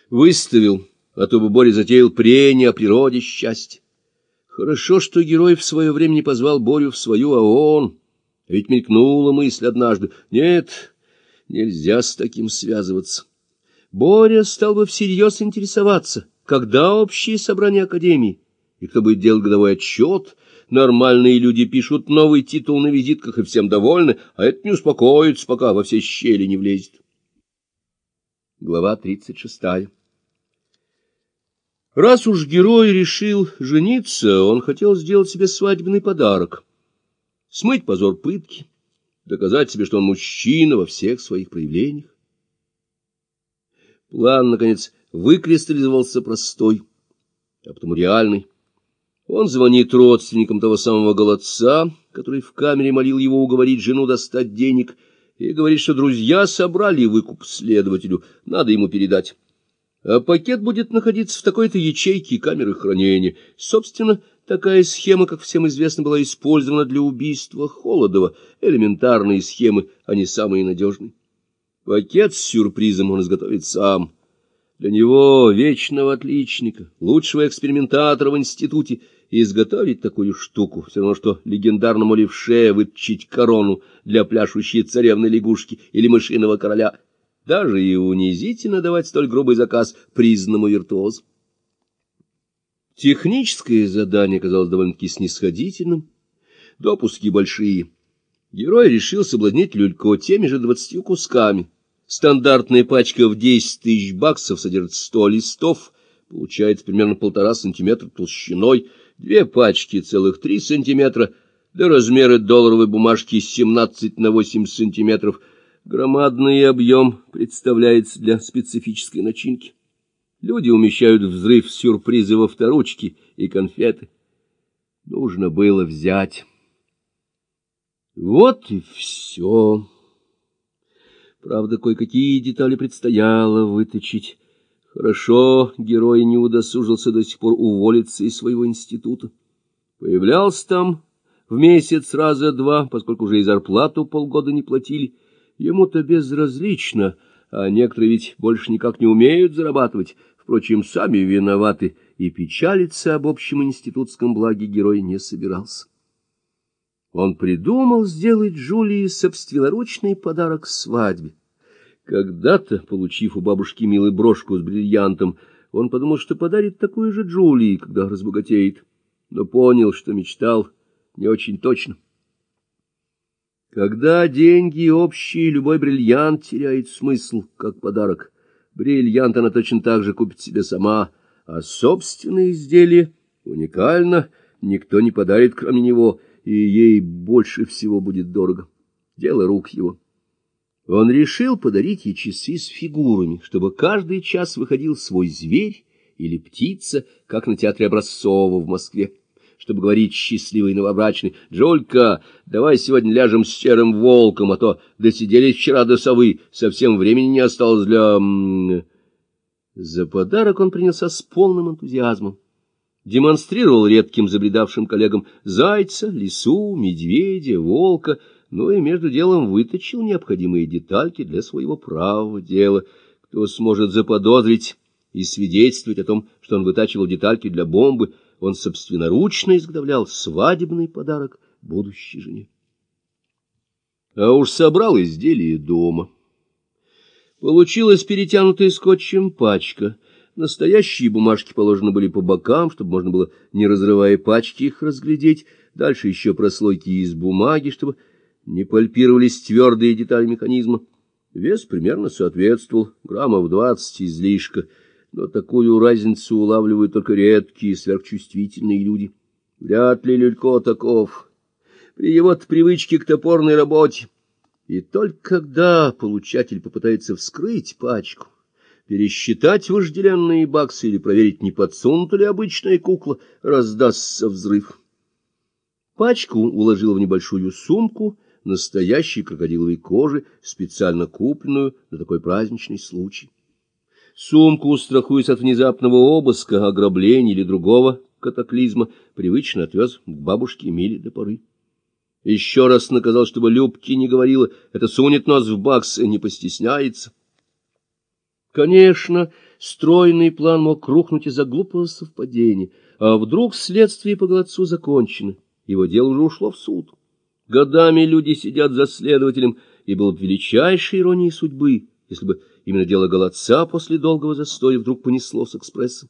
Выставил, а то бы Боря затеял прение о природе счастья. Хорошо, что герой в свое время не позвал Борю в свою ООН. Ведь мелькнула мысль однажды: нет, нельзя с таким связываться. Боря стал бы всерьез интересоваться, когда общее собрание Академии, и кто будет делать годовой отчет. Нормальные люди пишут новый титул на визитках, и всем довольны, а это не успокоится, пока во все щели не влезет. Глава 36. Раз уж герой решил жениться, он хотел сделать себе свадебный подарок. Смыть позор пытки, доказать себе, что он мужчина во всех своих проявлениях. План, наконец, выкристаллизовался простой, а потом реальный. Он звонит родственникам того самого голодца, который в камере молил его уговорить жену достать денег, и говорит, что друзья собрали выкуп следователю, надо ему передать. А пакет будет находиться в такой-то ячейке камеры хранения. Собственно, такая схема, как всем известно, была использована для убийства Холодова. Элементарные схемы, они самые надежные. Пакет с сюрпризом он изготовит сам. Для него, вечного отличника, лучшего экспериментатора в институте, изготовить такую штуку все равно, что легендарному левше выточить корону для пляшущей царевны-лягушки или мышиного короля. Даже и унизительно давать столь грубый заказ признанному виртуозу. Техническое задание казалось довольно-таки снисходительным, допуски большие. Герой решил соблазнить Люлько теми же 20 кусками. Стандартная пачка в 10 тысяч баксов содержит 100 листов, получается примерно 1,5 сантиметра толщиной, 2 пачки целых 3 сантиметра, да размеры долларовой бумажки 17 на 8 сантиметров. Громадный объем представляется для специфической начинки. Люди умещают взрыв сюрприза во авторучки и конфеты. Нужно было взять. Вот и все. Правда, кое-какие детали предстояло выточить. Хорошо, герой не удосужился до сих пор уволиться из своего института. Появлялся там в месяц раза два, поскольку уже и зарплату полгода не платили. Ему-то безразлично, а некоторые ведь больше никак не умеют зарабатывать. Впрочем, сами виноваты, и печалиться об общем институтском благе герой не собирался. Он придумал сделать Джулии собственноручный подарок к свадьбе. Когда-то, получив у бабушки Милы брошку с бриллиантом, он подумал, что подарит такую же Джулии, когда разбогатеет, но понял, что мечтал не очень точно. Когда деньги общие, любой бриллиант теряет смысл, как подарок. Бриллиант она точно так же купит себе сама, а собственное изделие уникально, никто не подарит, кроме него, и ей больше всего будет дорого. Дело рук его. Он решил подарить ей часы с фигурами, чтобы каждый час выходил свой зверь или птица, как на театре Образцова в Москве, чтобы говорить счастливой новобрачной: «Джулька, давай сегодня ляжем с серым волком, а то досиделись вчера до совы, совсем времени не осталось для...» За подарок он принялся с полным энтузиазмом. Демонстрировал редким забредавшим коллегам зайца, лису, медведя, волка, но и между делом выточил необходимые детальки для своего правого дела. Кто сможет заподозрить и свидетельствовать о том, что он вытачивал детальки для бомбы, он собственноручно изготовлял свадебный подарок будущей жене. А уж собрал изделие дома. Получилась перетянутая скотчем пачка. Настоящие бумажки положены были по бокам, чтобы можно было, не разрывая пачки, их разглядеть. Дальше еще прослойки из бумаги, чтобы не пальпировались твердые детали механизма. Вес примерно соответствовал, граммов 20 излишка, но такую разницу улавливают только редкие сверхчувствительные люди. Вряд ли Люлько таков. При его-то привычке к топорной работе. И только когда получатель попытается вскрыть пачку, пересчитать вожделенные баксы или проверить, не подсунута ли обычная кукла, раздастся взрыв. Пачку уложил в небольшую сумку настоящей крокодиловой кожи, специально купленную на такой праздничный случай. Сумку, страхуясь от внезапного обыска, ограбления или другого катаклизма, привычно отвез к бабушке Миле до поры. Еще раз наказал, чтобы Любке не говорила: это сунет нос в бакс и не постесняется. Конечно, Стройный план мог рухнуть из-за глупого совпадения, а вдруг следствие по Голодцу закончено, его дело уже ушло в суд. Годами люди сидят за следователем, и было бы величайшей иронией судьбы, если бы именно дело Голодца после долгого застоя вдруг понесло с экспрессом.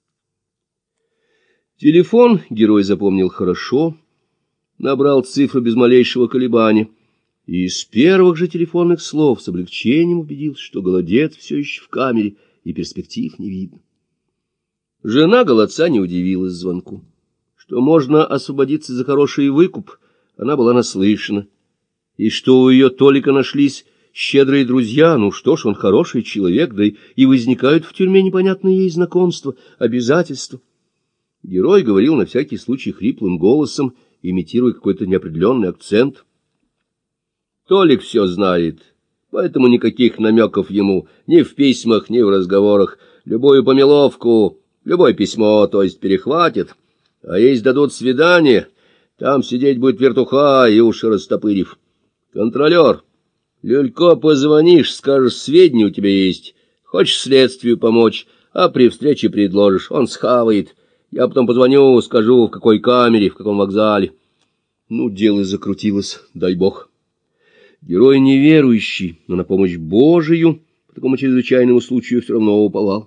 Телефон герой запомнил хорошо, набрал цифру без малейшего колебания, и из первых же телефонных слов с облегчением убедился, что Голодец все еще в камере, и перспектив не видно. Жена Голодца не удивилась звонку. Что можно освободиться за хороший выкуп, она была наслышана. И что у ее Толика нашлись щедрые друзья, ну что ж, он хороший человек, да и возникают в тюрьме непонятные ей знакомства, обязательства. Герой говорил на всякий случай хриплым голосом, имитируя какой-то неопределенный акцент. Толик все знает, поэтому никаких намеков ему ни в письмах, ни в разговорах. Любую помеловку, любое письмо, то есть перехватит. А если дадут свидание, там сидеть будет вертуха и уши растопырив. Контролер, Люлько позвонишь, скажешь, сведения у тебя есть, хочешь следствию помочь, а при встрече предложишь, он схавает. Я потом позвоню, скажу, в какой камере, в каком вокзале. Ну, дело закрутилось, дай бог. Герой неверующий, но на помощь Божию по такому чрезвычайному случаю все равно уповал.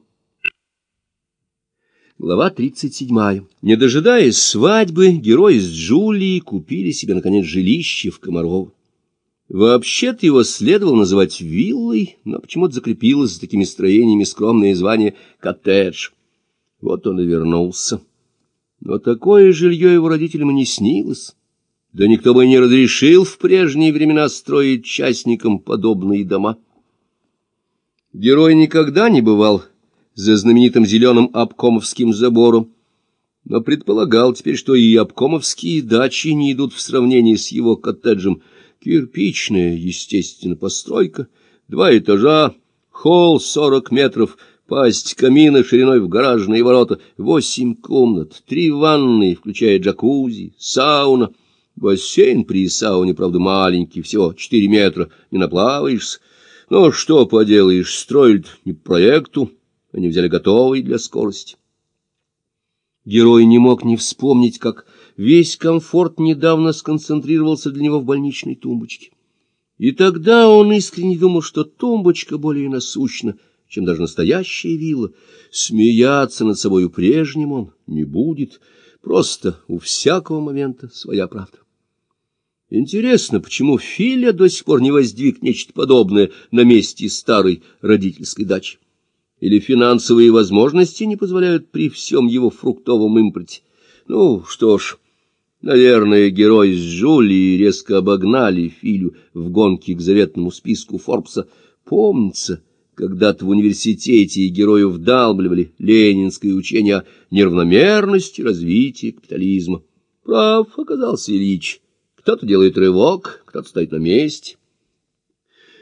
Глава 37. Не дожидаясь свадьбы, герои с Джулией купили себе, наконец, жилище в Комарово. Вообще-то его следовало называть виллой, но почему-то закрепилось за такими строениями скромное звание «коттедж». Вот он и вернулся. Но такое жилье его родителям и не снилось. Да никто бы и не разрешил в прежние времена строить частникам подобные дома. Герой никогда не бывал за знаменитым зеленым обкомовским забором, но предполагал теперь, что и обкомовские дачи не идут в сравнении с его коттеджем. Кирпичная, естественно, постройка, 2 этажа, холл 40 метров, пасть камина шириной в гаражные ворота, 8 комнат, 3 ванны, включая джакузи, сауна. Бассейн при сауне, правда, маленький, всего 4 метра, не наплаваешься. Но что поделаешь, строят не по проекту, они взяли готовый для скорости. Герой не мог не вспомнить, как весь комфорт недавно сконцентрировался для него в больничной тумбочке. И тогда он искренне думал, что тумбочка более насущна, чем даже настоящая вилла. Смеяться над собою прежним он не будет, просто у всякого момента своя правда. Интересно, почему Филя до сих пор не воздвиг нечто подобное на месте старой родительской дачи? Или финансовые возможности не позволяют при всем его фруктовом импорте? Ну, что ж, наверное, герой с Джулией резко обогнали Филю в гонке к заветному списку Форбса. Помнится, когда-то в университете герою вдалбливали ленинское учение о неравномерности развития капитализма. Прав оказался Ильич. Кто-то делает рывок, кто-то стоит на месте.